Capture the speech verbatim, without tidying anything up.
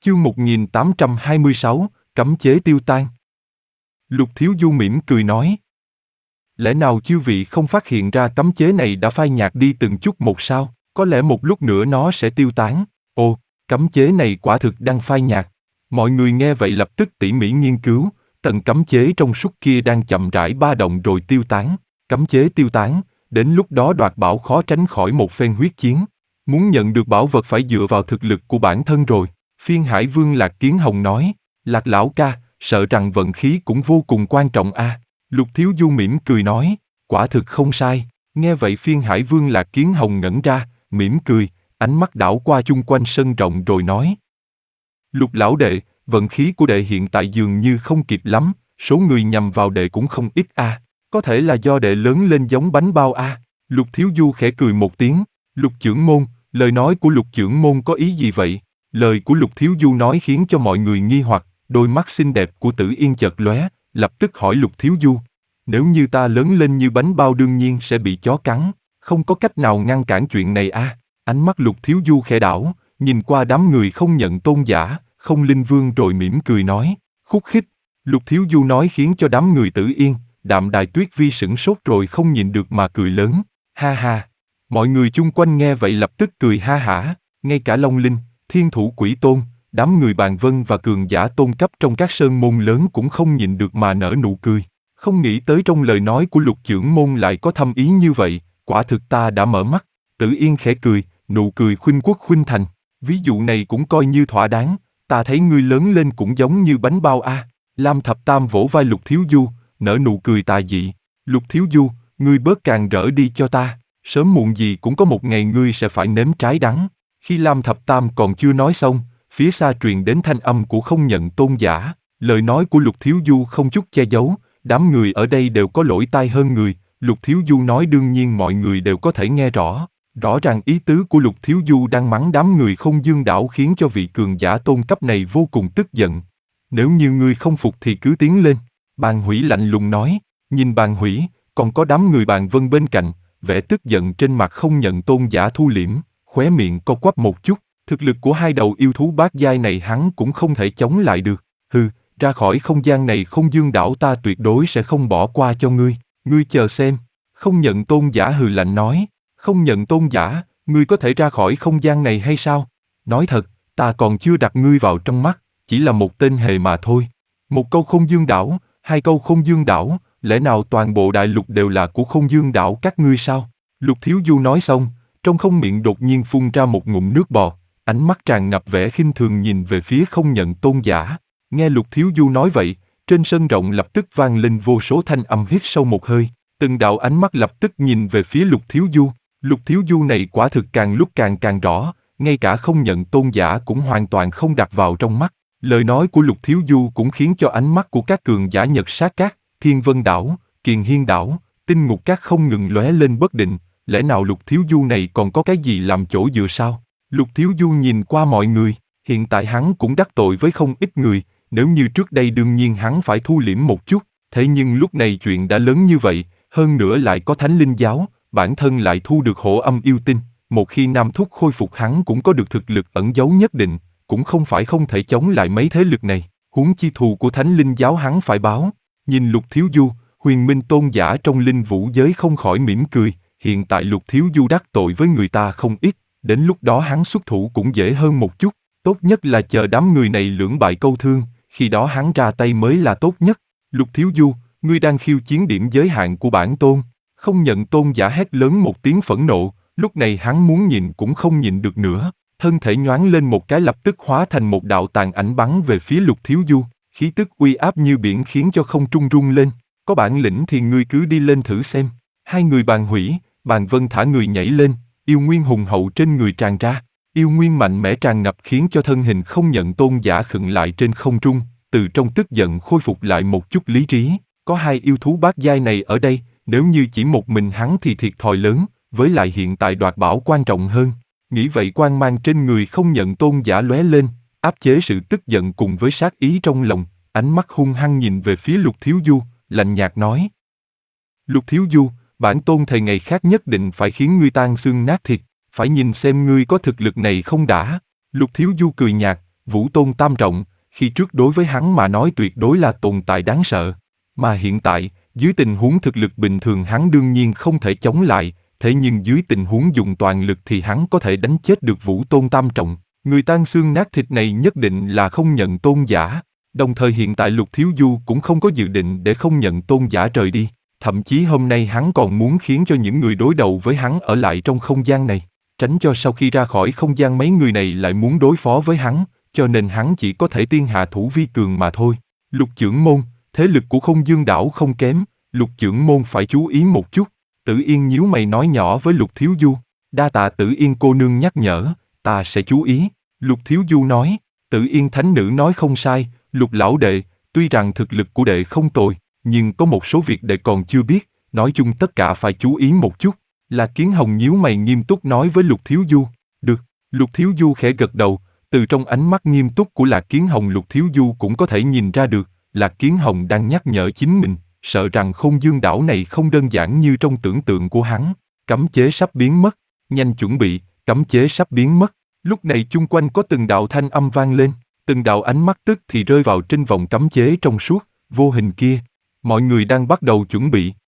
Chương một nghìn tám trăm hai mươi sáu, Cấm chế tiêu tan. Lục Thiếu Du mỉm cười nói. Lẽ nào chư vị không phát hiện ra cấm chế này đã phai nhạt đi từng chút một sao? Có lẽ một lúc nữa nó sẽ tiêu tán. Ồ, cấm chế này quả thực đang phai nhạt. Mọi người nghe vậy lập tức tỉ mỉ nghiên cứu, tầng cấm chế trong suốt kia đang chậm rãi ba động rồi tiêu tán. Cấm chế tiêu tán, đến lúc đó đoạt bảo khó tránh khỏi một phen huyết chiến. Muốn nhận được bảo vật phải dựa vào thực lực của bản thân rồi. Phiên Hải Vương Lạc Kiến Hồng nói, Lạc lão ca, sợ rằng vận khí cũng vô cùng quan trọng a. À. Lục Thiếu Du mỉm cười nói, quả thực không sai. Nghe vậy Phiên Hải Vương Lạc Kiến Hồng ngẩn ra, mỉm cười, ánh mắt đảo qua chung quanh sân rộng rồi nói. Lục lão đệ, vận khí của đệ hiện tại dường như không kịp lắm, số người nhằm vào đệ cũng không ít a. À. Có thể là do đệ lớn lên giống bánh bao a. À. Lục Thiếu Du khẽ cười một tiếng, Lục trưởng môn, lời nói của Lục trưởng môn có ý gì vậy? Lời của Lục Thiếu Du nói khiến cho mọi người nghi hoặc, đôi mắt xinh đẹp của Tử Yên chợt lóe, lập tức hỏi Lục Thiếu Du. Nếu như ta lớn lên như bánh bao đương nhiên sẽ bị chó cắn, không có cách nào ngăn cản chuyện này à? Ánh mắt Lục Thiếu Du khẽ đảo, nhìn qua đám người không nhận tôn giả, không linh vương rồi mỉm cười nói, khúc khích. Lục Thiếu Du nói khiến cho đám người Tử Yên, Đạm Đài Tuyết Vi sửng sốt rồi không nhịn được mà cười lớn, ha ha. Mọi người chung quanh nghe vậy lập tức cười ha hả, ngay cả Long Linh, Thiên Thủ Quỷ Tôn, đám người Bàn Vân và cường giả tôn cấp trong các sơn môn lớn cũng không nhịn được mà nở nụ cười. Không nghĩ tới trong lời nói của Lục trưởng môn lại có thâm ý như vậy, quả thực ta đã mở mắt. Tử Yên khẽ cười, nụ cười khuynh quốc khuynh thành. Ví dụ này cũng coi như thỏa đáng, ta thấy ngươi lớn lên cũng giống như bánh bao a. À. Lam Thập Tam vỗ vai Lục Thiếu Du, nở nụ cười tà dị. Lục Thiếu Du, ngươi bớt càng rỡ đi cho ta, sớm muộn gì cũng có một ngày ngươi sẽ phải nếm trái đắng. Khi Lam Thập Tam còn chưa nói xong, phía xa truyền đến thanh âm của không nhận tôn giả, lời nói của Lục Thiếu Du không chút che giấu, đám người ở đây đều có lỗ tai hơn người, Lục Thiếu Du nói đương nhiên mọi người đều có thể nghe rõ, rõ ràng ý tứ của Lục Thiếu Du đang mắng đám người Không Dương Đảo khiến cho vị cường giả tôn cấp này vô cùng tức giận. Nếu như ngươi không phục thì cứ tiến lên, Bàn Hủy lạnh lùng nói, nhìn Bàn Hủy, còn có đám người Bàn Vân bên cạnh, vẻ tức giận trên mặt không nhận tôn giả thu liễm, khóe miệng co quắp một chút, thực lực của hai đầu yêu thú bát giai này hắn cũng không thể chống lại được, hừ, ra khỏi không gian này Không Dương Đảo ta tuyệt đối sẽ không bỏ qua cho ngươi, ngươi chờ xem. Không nhận tôn giả hừ lạnh nói, không nhận tôn giả, ngươi có thể ra khỏi không gian này hay sao? Nói thật, ta còn chưa đặt ngươi vào trong mắt, chỉ là một tên hề mà thôi. Một câu Không Dương Đảo, hai câu Không Dương Đảo, lẽ nào toàn bộ đại lục đều là của Không Dương Đảo các ngươi sao? Lục Thiếu Du nói xong, trong không miệng đột nhiên phun ra một ngụm nước bọt, ánh mắt tràn ngập vẻ khinh thường nhìn về phía không nhận tôn giả. Nghe Lục Thiếu Du nói vậy, trên sân rộng lập tức vang lên vô số thanh âm hít sâu một hơi, từng đạo ánh mắt lập tức nhìn về phía Lục Thiếu Du. Lục Thiếu Du này quả thực càng lúc càng càng rõ, ngay cả không nhận tôn giả cũng hoàn toàn không đặt vào trong mắt. Lời nói của Lục Thiếu Du cũng khiến cho ánh mắt của các cường giả Nhật Sát Các, Thiên Vân Đảo, Kiền Hiên Đảo, Tinh Ngục Các không ngừng lóe lên bất định. Lẽ nào Lục Thiếu Du này còn có cái gì làm chỗ dựa sao? Lục Thiếu Du nhìn qua mọi người, hiện tại hắn cũng đắc tội với không ít người, nếu như trước đây đương nhiên hắn phải thu liễm một chút, thế nhưng lúc này chuyện đã lớn như vậy, hơn nữa lại có Thánh Linh Giáo, bản thân lại thu được Hổ Âm Yêu Tinh, một khi Nam Thúc khôi phục hắn cũng có được thực lực ẩn giấu nhất định, cũng không phải không thể chống lại mấy thế lực này, huống chi thù của Thánh Linh Giáo hắn phải báo. Nhìn Lục Thiếu Du, Huyền Minh tôn giả trong Linh Vũ giới không khỏi mỉm cười. Hiện tại Lục Thiếu Du đắc tội với người ta không ít, đến lúc đó hắn xuất thủ cũng dễ hơn một chút, tốt nhất là chờ đám người này lưỡng bại câu thương, khi đó hắn ra tay mới là tốt nhất. Lục Thiếu Du, ngươi đang khiêu chiến điểm giới hạn của bản tôn. Không nhận tôn giả hét lớn một tiếng phẫn nộ, lúc này hắn muốn nhìn cũng không nhịn được nữa, thân thể nhoáng lên một cái lập tức hóa thành một đạo tàn ảnh bắn về phía Lục Thiếu Du, khí tức uy áp như biển khiến cho không trung rung lên, có bản lĩnh thì ngươi cứ đi lên thử xem. Hai người Bàn Hủy, Bàn Vân thả người nhảy lên, yêu nguyên hùng hậu trên người tràn ra, yêu nguyên mạnh mẽ tràn ngập khiến cho thân hình không nhận tôn giả khựng lại trên không trung, từ trong tức giận khôi phục lại một chút lý trí. Có hai yêu thú bát giai này ở đây, nếu như chỉ một mình hắn thì thiệt thòi lớn, với lại hiện tại đoạt bảo quan trọng hơn. Nghĩ vậy quang mang trên người không nhận tôn giả lóe lên, áp chế sự tức giận cùng với sát ý trong lòng, ánh mắt hung hăng nhìn về phía Lục Thiếu Du, lạnh nhạt nói. Lục Thiếu Du, bản tôn thề ngày khác nhất định phải khiến ngươi tan xương nát thịt, phải nhìn xem ngươi có thực lực này không đã. Lục Thiếu Du cười nhạt, Vũ Tôn Tam Trọng, khi trước đối với hắn mà nói tuyệt đối là tồn tại đáng sợ. Mà hiện tại, dưới tình huống thực lực bình thường hắn đương nhiên không thể chống lại, thế nhưng dưới tình huống dùng toàn lực thì hắn có thể đánh chết được Vũ Tôn Tam Trọng. Người tan xương nát thịt này nhất định là không nhận tôn giả. Đồng thời hiện tại Lục Thiếu Du cũng không có dự định để không nhận tôn giả rời đi. Thậm chí hôm nay hắn còn muốn khiến cho những người đối đầu với hắn ở lại trong không gian này, tránh cho sau khi ra khỏi không gian mấy người này lại muốn đối phó với hắn, cho nên hắn chỉ có thể tiên hạ thủ vi cường mà thôi. Lục Chưởng Môn, thế lực của Không Dương đảo không kém, Lục Chưởng Môn phải chú ý một chút. Tử Yên nhíu mày nói nhỏ với Lục Thiếu Du. Đa tạ Tử Yên cô nương nhắc nhở, ta sẽ chú ý. Lục Thiếu Du nói. Tử Yên thánh nữ nói không sai, Lục lão đệ, tuy rằng thực lực của đệ không tồi, nhưng có một số việc đệ còn chưa biết, nói chung tất cả phải chú ý một chút. Là Kiến Hồng nhíu mày nghiêm túc nói với Lục Thiếu Du. Được. Lục Thiếu Du khẽ gật đầu, từ trong ánh mắt nghiêm túc của Lạc Kiến Hồng Lục Thiếu Du cũng có thể nhìn ra được, Lạc Kiến Hồng đang nhắc nhở chính mình, sợ rằng Không Dương đảo này không đơn giản như trong tưởng tượng của hắn. Cấm chế sắp biến mất, nhanh chuẩn bị, cấm chế sắp biến mất. Lúc này chung quanh có từng đạo thanh âm vang lên, từng đạo ánh mắt tức thì rơi vào trên vòng cấm chế trong suốt, vô hình kia. Mọi người đang bắt đầu chuẩn bị.